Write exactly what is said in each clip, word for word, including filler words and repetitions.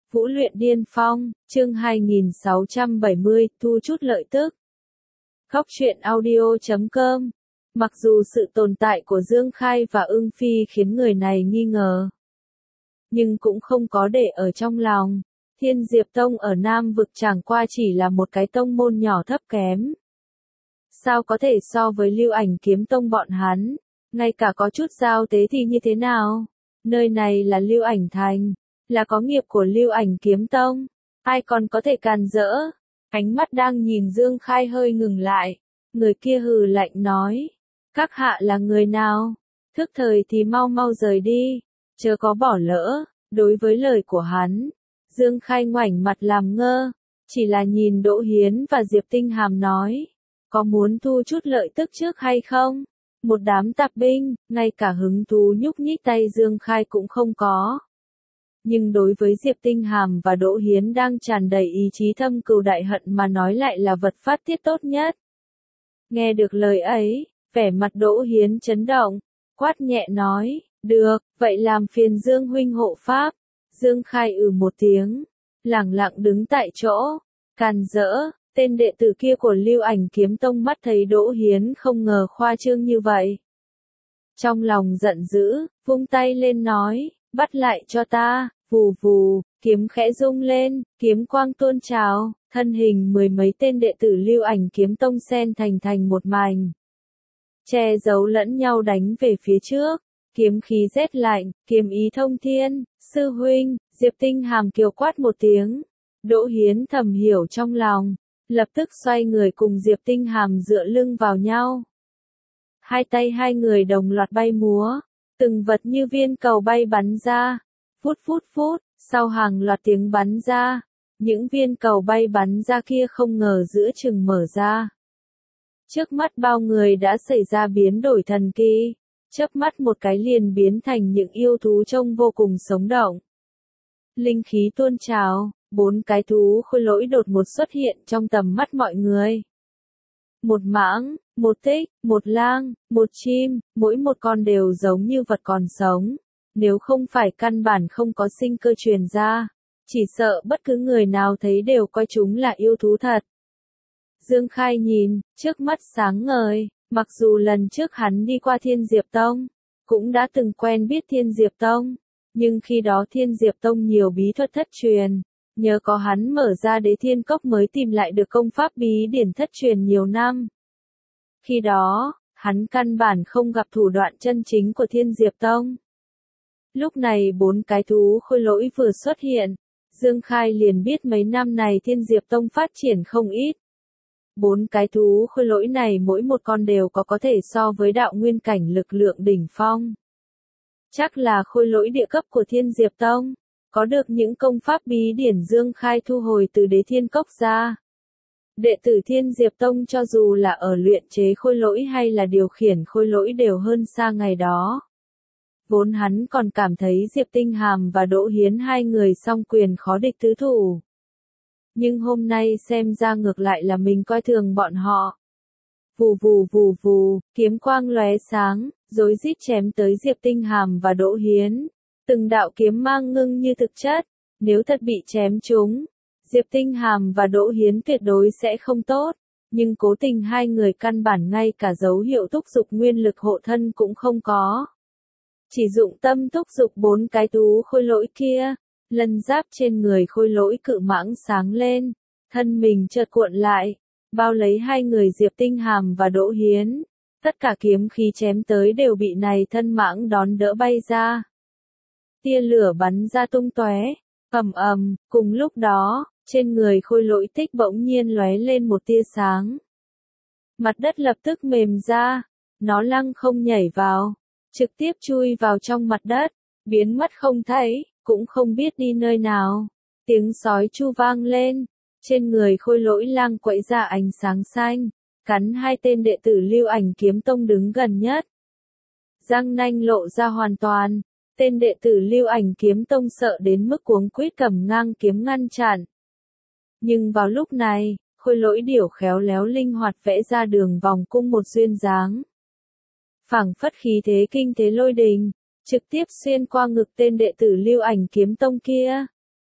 Vũ luyện điên phong, chương hai nghìn sáu trăm bảy mươi, thu chút lợi tức. Góc truyện audio chấm com. Mặc dù sự tồn tại của Dương Khai và Ưng Phi khiến người này nghi ngờ, nhưng cũng không có để ở trong lòng. Thiên Diệp Tông ở Nam Vực chẳng qua chỉ là một cái tông môn nhỏ thấp kém. Sao có thể so với Lưu Ảnh Kiếm Tông bọn hắn, ngay cả có chút giao tế thì như thế nào? Nơi này là Lưu Ảnh Thành, là có nghiệp của Lưu Ảnh Kiếm Tông, ai còn có thể càn rỡ? Ánh mắt đang nhìn Dương Khai hơi ngừng lại, người kia hừ lạnh nói, các hạ là người nào? Thức thời thì mau mau rời đi, chớ có bỏ lỡ. Đối với lời của hắn, Dương Khai ngoảnh mặt làm ngơ, chỉ là nhìn Đỗ Hiến và Diệp Tinh Hàm nói, có muốn thu chút lợi tức trước hay không? Một đám tạp binh, ngay cả hứng thú nhúc nhích tay Dương Khai cũng không có. Nhưng đối với Diệp Tinh Hàm và Đỗ Hiến đang tràn đầy ý chí thâm cừu đại hận mà nói lại là vật phát tiết tốt nhất. Nghe được lời ấy, vẻ mặt Đỗ Hiến chấn động, quát nhẹ nói, được, vậy làm phiền Dương huynh hộ pháp. Dương Khai ừ một tiếng, lẳng lặng đứng tại chỗ, càn rỡ. Tên đệ tử kia của Lưu Ảnh Kiếm Tông mắt thấy Đỗ Hiến không ngờ khoa trương như vậy. Trong lòng giận dữ, vung tay lên nói, bắt lại cho ta, vù vù, kiếm khẽ rung lên, kiếm quang tuôn trào, thân hình mười mấy tên đệ tử Lưu Ảnh Kiếm Tông xen thành thành một mảnh. Che giấu lẫn nhau đánh về phía trước, kiếm khí rét lạnh, kiếm ý thông thiên, sư huynh, Diệp Tinh Hàm kiều quát một tiếng. Đỗ Hiến thầm hiểu trong lòng, lập tức xoay người cùng Diệp Tinh Hàm dựa lưng vào nhau. Hai tay hai người đồng loạt bay múa, từng vật như viên cầu bay bắn ra, phút phút phút, sau hàng loạt tiếng bắn ra, những viên cầu bay bắn ra kia không ngờ giữa chừng mở ra. Trước mắt bao người đã xảy ra biến đổi thần kỳ, chớp mắt một cái liền biến thành những yêu thú trông vô cùng sống động. Linh khí tuôn trào. Bốn cái thú khôi lỗi đột ngột xuất hiện trong tầm mắt mọi người. Một mãng, một tích, một lang, một chim, mỗi một con đều giống như vật còn sống. Nếu không phải căn bản không có sinh cơ truyền ra, chỉ sợ bất cứ người nào thấy đều coi chúng là yêu thú thật. Dương Khai nhìn, trước mắt sáng ngời, mặc dù lần trước hắn đi qua Thiên Diệp Tông, cũng đã từng quen biết Thiên Diệp Tông, nhưng khi đó Thiên Diệp Tông nhiều bí thuật thất truyền. Nhờ có hắn mở ra Đế Thiên Cốc mới tìm lại được công pháp bí điển thất truyền nhiều năm. Khi đó, hắn căn bản không gặp thủ đoạn chân chính của Thiên Diệp Tông. Lúc này bốn cái thú khôi lỗi vừa xuất hiện, Dương Khai liền biết mấy năm này Thiên Diệp Tông phát triển không ít. Bốn cái thú khôi lỗi này mỗi một con đều có có thể so với đạo nguyên cảnh lực lượng đỉnh phong. Chắc là khôi lỗi địa cấp của Thiên Diệp Tông. Có được những công pháp bí điển Dương Khai thu hồi từ Đế Thiên Cốc ra. Đệ tử Thiên Diệp Tông cho dù là ở luyện chế khôi lỗi hay là điều khiển khôi lỗi đều hơn xa ngày đó. Vốn hắn còn cảm thấy Diệp Tinh Hàm và Đỗ Hiến hai người song quyền khó địch tứ thủ. Nhưng hôm nay xem ra ngược lại là mình coi thường bọn họ. Vù vù vù vù, kiếm quang lóe sáng, rối rít chém tới Diệp Tinh Hàm và Đỗ Hiến. Từng đạo kiếm mang ngưng như thực chất, nếu thật bị chém trúng, Diệp Tinh Hàm và Đỗ Hiến tuyệt đối sẽ không tốt, nhưng cố tình hai người căn bản ngay cả dấu hiệu thúc giục nguyên lực hộ thân cũng không có. Chỉ dụng tâm thúc giục bốn cái thú khôi lỗi kia, lân giáp trên người khôi lỗi cự mãng sáng lên, thân mình chợt cuộn lại, bao lấy hai người Diệp Tinh Hàm và Đỗ Hiến, tất cả kiếm khí chém tới đều bị này thân mãng đón đỡ bay ra. Tia lửa bắn ra tung tóe, ầm ầm, cùng lúc đó, trên người khôi lỗi tích bỗng nhiên lóe lên một tia sáng. Mặt đất lập tức mềm ra, nó lăng không nhảy vào, trực tiếp chui vào trong mặt đất, biến mất không thấy, cũng không biết đi nơi nào. Tiếng sói chu vang lên, trên người khôi lỗi lang quẫy ra ánh sáng xanh, cắn hai tên đệ tử Lưu Ảnh Kiếm Tông đứng gần nhất. Răng nanh lộ ra hoàn toàn. Tên đệ tử Lưu Ảnh Kiếm Tông sợ đến mức cuống quýt cầm ngang kiếm ngăn chặn. Nhưng vào lúc này, khôi lỗi điểu khéo léo linh hoạt vẽ ra đường vòng cung một duyên dáng. Phảng phất khí thế kinh thế lôi đình, trực tiếp xuyên qua ngực tên đệ tử Lưu Ảnh Kiếm Tông kia.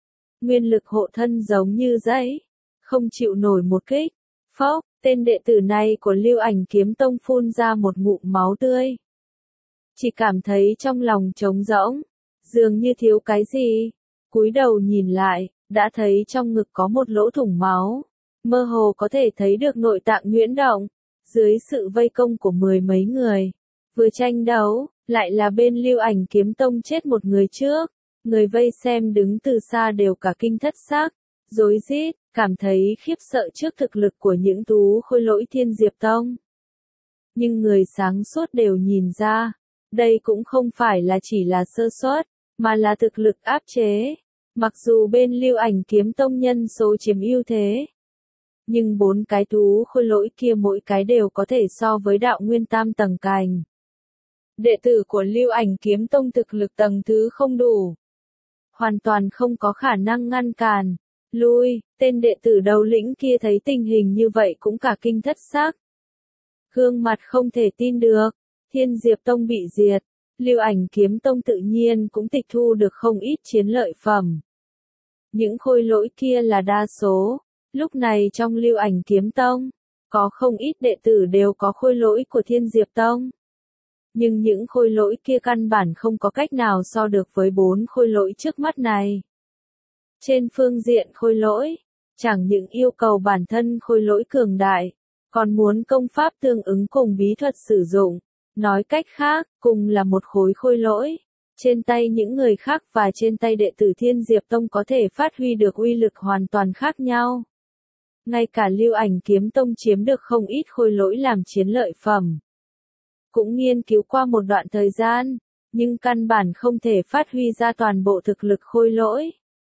nguyên lực hộ thân giống như giấy, không chịu nổi một kích. Phốc, tên đệ tử này của Lưu Ảnh Kiếm Tông phun ra một ngụm máu tươi. Chỉ cảm thấy trong lòng trống rỗng, dường như thiếu cái gì. Cúi đầu nhìn lại, đã thấy trong ngực có một lỗ thủng máu, mơ hồ có thể thấy được nội tạng nhuyễn động. Dưới sự vây công của mười mấy người, vừa tranh đấu, lại là bên Lưu Ảnh Kiếm Tông chết một người trước. Người vây xem đứng từ xa đều cả kinh thất xác, rối rít, cảm thấy khiếp sợ trước thực lực của những tú khôi lỗi Thiên Diệp Tông. Nhưng người sáng suốt đều nhìn ra, đây cũng không phải là chỉ là sơ suất, mà là thực lực áp chế. Mặc dù bên Lưu Ảnh Kiếm Tông nhân số chiếm ưu thế, nhưng bốn cái tú khôi lỗi kia mỗi cái đều có thể so với đạo nguyên tam tầng cành. Đệ tử của Lưu Ảnh Kiếm Tông thực lực tầng thứ không đủ, hoàn toàn không có khả năng ngăn cản. Lui, tên đệ tử đầu lĩnh kia thấy tình hình như vậy cũng cả kinh thất xác. Gương mặt không thể tin được, Thiên Diệp Tông bị diệt, Lưu Ảnh Kiếm Tông tự nhiên cũng tịch thu được không ít chiến lợi phẩm. Những khôi lỗi kia là đa số, lúc này trong Lưu Ảnh Kiếm Tông, có không ít đệ tử đều có khôi lỗi của Thiên Diệp Tông. Nhưng những khôi lỗi kia căn bản không có cách nào so được với bốn khôi lỗi trước mắt này. Trên phương diện khôi lỗi, chẳng những yêu cầu bản thân khôi lỗi cường đại, còn muốn công pháp tương ứng cùng bí thuật sử dụng. Nói cách khác, cùng là một khối khôi lỗi, trên tay những người khác và trên tay đệ tử Thiên Diệp Tông có thể phát huy được uy lực hoàn toàn khác nhau. Ngay cả Lưu Ảnh Kiếm Tông chiếm được không ít khôi lỗi làm chiến lợi phẩm. Cũng nghiên cứu qua một đoạn thời gian, nhưng căn bản không thể phát huy ra toàn bộ thực lực khôi lỗi.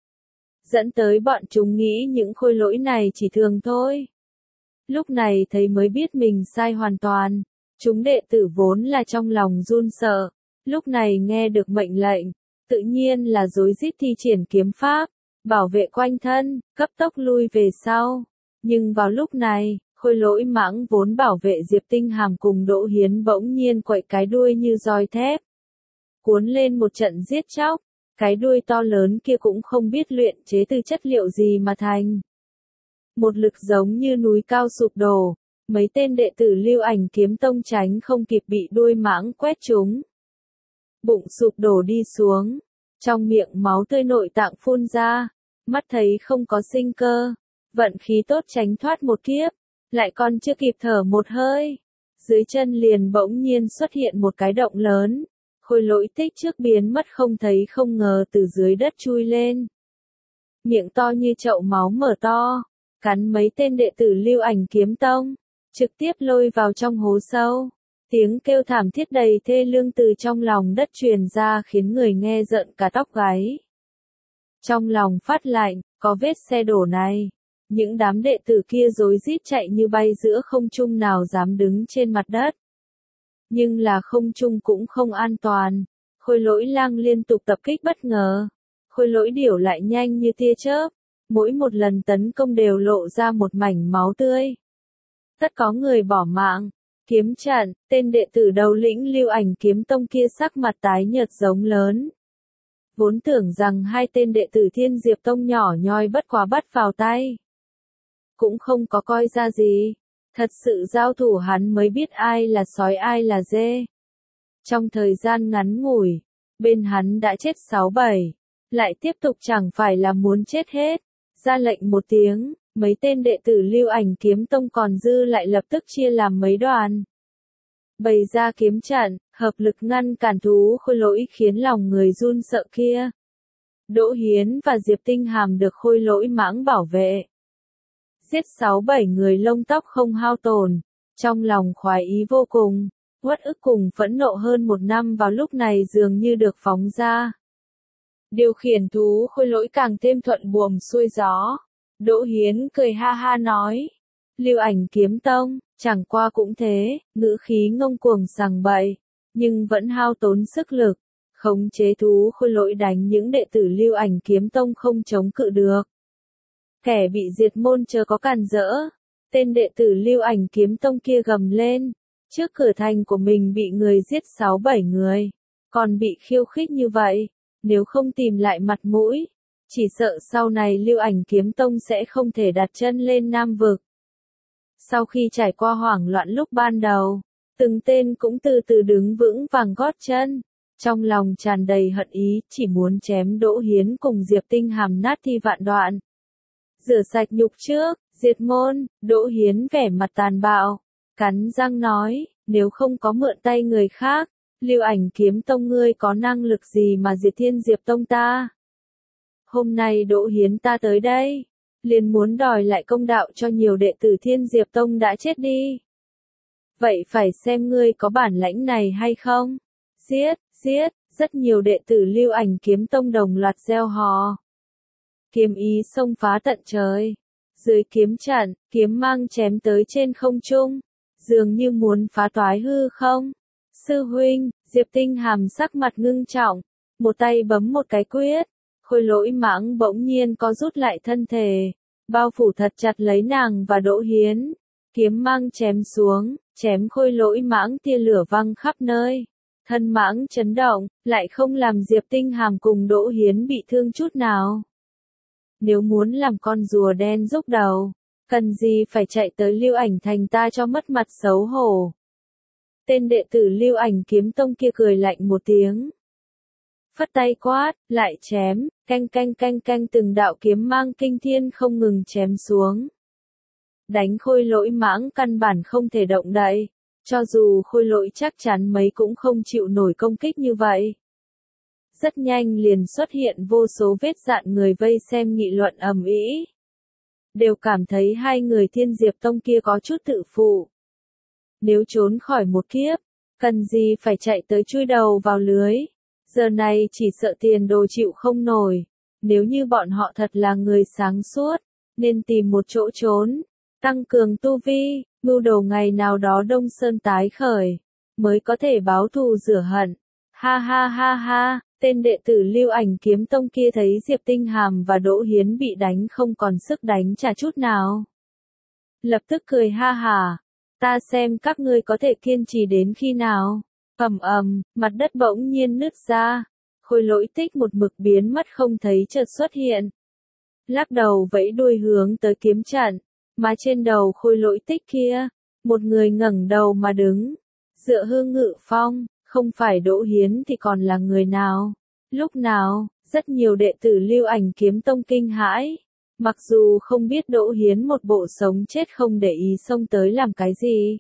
Dẫn tới bọn chúng nghĩ những khôi lỗi này chỉ thường thôi. Lúc này thấy mới biết mình sai hoàn toàn. Chúng đệ tử vốn là trong lòng run sợ, lúc này nghe được mệnh lệnh, tự nhiên là rối rít thi triển kiếm pháp, bảo vệ quanh thân, cấp tốc lui về sau. Nhưng vào lúc này, khôi lỗi mãng vốn bảo vệ Diệp Tinh Hàm cùng Đỗ Hiến bỗng nhiên quậy cái đuôi như roi thép. Cuốn lên một trận giết chóc, cái đuôi to lớn kia cũng không biết luyện chế từ chất liệu gì mà thành. Một lực giống như núi cao sụp đổ. Mấy tên đệ tử Lưu Ảnh Kiếm Tông tránh không kịp bị đuôi mãng quét trúng. Bụng sụp đổ đi xuống, trong miệng máu tươi nội tạng phun ra, mắt thấy không có sinh cơ, vận khí tốt tránh thoát một kiếp, lại còn chưa kịp thở một hơi. Dưới chân liền bỗng nhiên xuất hiện một cái động lớn, khôi lỗi tích trước biến mất không thấy không ngờ từ dưới đất chui lên. Miệng to như chậu máu mở to, cắn mấy tên đệ tử Lưu Ảnh Kiếm Tông. Trực tiếp lôi vào trong hố sâu. Tiếng kêu thảm thiết đầy thê lương từ trong lòng đất truyền ra khiến người nghe giận cả tóc gáy. Trong lòng phát lạnh, có vết xe đổ này. Những đám đệ tử kia rối rít chạy như bay giữa không trung nào dám đứng trên mặt đất. Nhưng là không trung cũng không an toàn. Khôi lỗi lang liên tục tập kích bất ngờ. Khôi lỗi điểu lại nhanh như tia chớp. Mỗi một lần tấn công đều lộ ra một mảnh máu tươi. Tất có người bỏ mạng. Kiếm trận, tên đệ tử đầu lĩnh Lưu Ảnh Kiếm Tông kia sắc mặt tái nhợt giống lớn. Vốn tưởng rằng hai tên đệ tử Thiên Diệp Tông nhỏ nhoi bất quá bắt vào tay. Cũng không có coi ra gì. Thật sự giao thủ hắn mới biết ai là sói ai là dê. Trong thời gian ngắn ngủi, bên hắn đã chết sáu bảy. Lại tiếp tục chẳng phải là muốn chết hết. Ra lệnh một tiếng. Mấy tên đệ tử Lưu Ảnh Kiếm Tông còn dư lại lập tức chia làm mấy đoàn. Bày ra kiếm trận, hợp lực ngăn cản thú khôi lỗi khiến lòng người run sợ kia. Đỗ Hiến và Diệp Tinh Hàm được khôi lỗi mãng bảo vệ. Giết sáu bảy người lông tóc không hao tổn, trong lòng khoái ý vô cùng, uất ức cùng phẫn nộ hơn một năm vào lúc này dường như được phóng ra. Điều khiển thú khôi lỗi càng thêm thuận buồm xuôi gió. Đỗ Hiến cười ha ha nói, Lưu Ảnh Kiếm Tông, chẳng qua cũng thế, ngữ khí ngông cuồng sằng bậy, nhưng vẫn hao tốn sức lực, khống chế thú khôi lỗi đánh những đệ tử Lưu Ảnh Kiếm Tông không chống cự được. Kẻ bị diệt môn chớ có càn rỡ, tên đệ tử Lưu Ảnh Kiếm Tông kia gầm lên, trước cửa thành của mình bị người giết sáu bảy người, còn bị khiêu khích như vậy, nếu không tìm lại mặt mũi, chỉ sợ sau này Lưu Ảnh Kiếm Tông sẽ không thể đặt chân lên Nam Vực. Sau khi trải qua hoảng loạn lúc ban đầu, từng tên cũng từ từ đứng vững vàng gót chân, trong lòng tràn đầy hận ý, chỉ muốn chém Đỗ Hiến cùng Diệp Tinh Hàm nát thi vạn đoạn. Rửa sạch nhục trước, diệt môn, Đỗ Hiến vẻ mặt tàn bạo, cắn răng nói, nếu không có mượn tay người khác, Lưu Ảnh Kiếm Tông ngươi có năng lực gì mà diệt Thiên Diệp Tông ta? Hôm nay Đỗ Hiến ta tới đây, liền muốn đòi lại công đạo cho nhiều đệ tử Thiên Diệp Tông đã chết đi. Vậy phải xem ngươi có bản lãnh này hay không? Giết, giết, rất nhiều đệ tử Lưu Ảnh Kiếm Tông đồng loạt reo hò. Kiếm ý xông phá tận trời. Dưới kiếm trận, kiếm mang chém tới trên không trung, dường như muốn phá toái hư không. Sư huynh, Diệp Tinh Hàm sắc mặt ngưng trọng, một tay bấm một cái quyết, Khôi Lỗi Mãng bỗng nhiên có rút lại thân thể, bao phủ thật chặt lấy nàng và Đỗ Hiến. Kiếm mang chém xuống, chém Khôi Lỗi Mãng tia lửa văng khắp nơi. Thân mãng chấn động, lại không làm Diệp Tinh Hàm cùng Đỗ Hiến bị thương chút nào. Nếu muốn làm con rùa đen rúc đầu, cần gì phải chạy tới Lưu Ảnh Thành ta cho mất mặt xấu hổ. Tên đệ tử Lưu Ảnh Kiếm Tông kia cười lạnh một tiếng. Phất tay quát, lại chém, canh canh canh canh từng đạo kiếm mang kinh thiên không ngừng chém xuống. Đánh Khôi Lỗi Mãng căn bản không thể động đậy, cho dù Khôi Lỗi chắc chắn mấy cũng không chịu nổi công kích như vậy. Rất nhanh liền xuất hiện vô số vết dạn người vây xem nghị luận ầm ĩ. Đều cảm thấy hai người Thiên Diệp Tông kia có chút tự phụ. Nếu trốn khỏi một kiếp, cần gì phải chạy tới chui đầu vào lưới. Giờ này chỉ sợ tiền đồ chịu không nổi. Nếu như bọn họ thật là người sáng suốt, nên tìm một chỗ trốn, tăng cường tu vi, mưu đồ ngày nào đó Đông Sơn tái khởi, mới có thể báo thù rửa hận. Ha ha ha ha, tên đệ tử Lưu Ảnh Kiếm Tông kia thấy Diệp Tinh Hàm và Đỗ Hiến bị đánh không còn sức đánh trả chút nào. Lập tức cười ha hả, ta xem các ngươi có thể kiên trì đến khi nào. Ầm ầm, mặt đất bỗng nhiên nứt ra, Khôi Lỗi Tích một mực biến mất không thấy chợt xuất hiện. Lắc đầu vẫy đuôi hướng tới kiếm trận, mà trên đầu Khôi Lỗi Tích kia, một người ngẩng đầu mà đứng, dựa hương ngự phong, không phải Đỗ Hiến thì còn là người nào? Lúc nào, rất nhiều đệ tử Lưu Ảnh Kiếm Tông kinh hãi, mặc dù không biết Đỗ Hiến một bộ sống chết không để ý xông tới làm cái gì.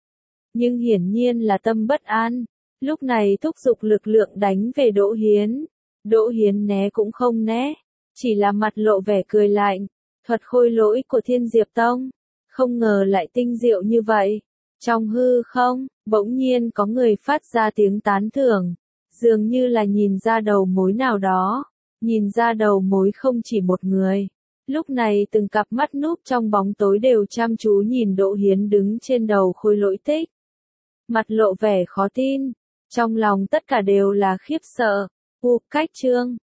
Nhưng hiển nhiên là tâm bất an, lúc này thúc giục lực lượng đánh về Đỗ Hiến. Đỗ Hiến né cũng không né, chỉ là mặt lộ vẻ cười lạnh, thuật khôi lỗi của Thiên Diệp Tông, không ngờ lại tinh diệu như vậy. Trong hư không, bỗng nhiên có người phát ra tiếng tán thưởng, dường như là nhìn ra đầu mối nào đó, nhìn ra đầu mối không chỉ một người. Lúc này từng cặp mắt núp trong bóng tối đều chăm chú nhìn Đỗ Hiến đứng trên đầu Khôi Lỗi Tích. Mặt lộ vẻ khó tin, trong lòng tất cả đều là khiếp sợ. U cách chương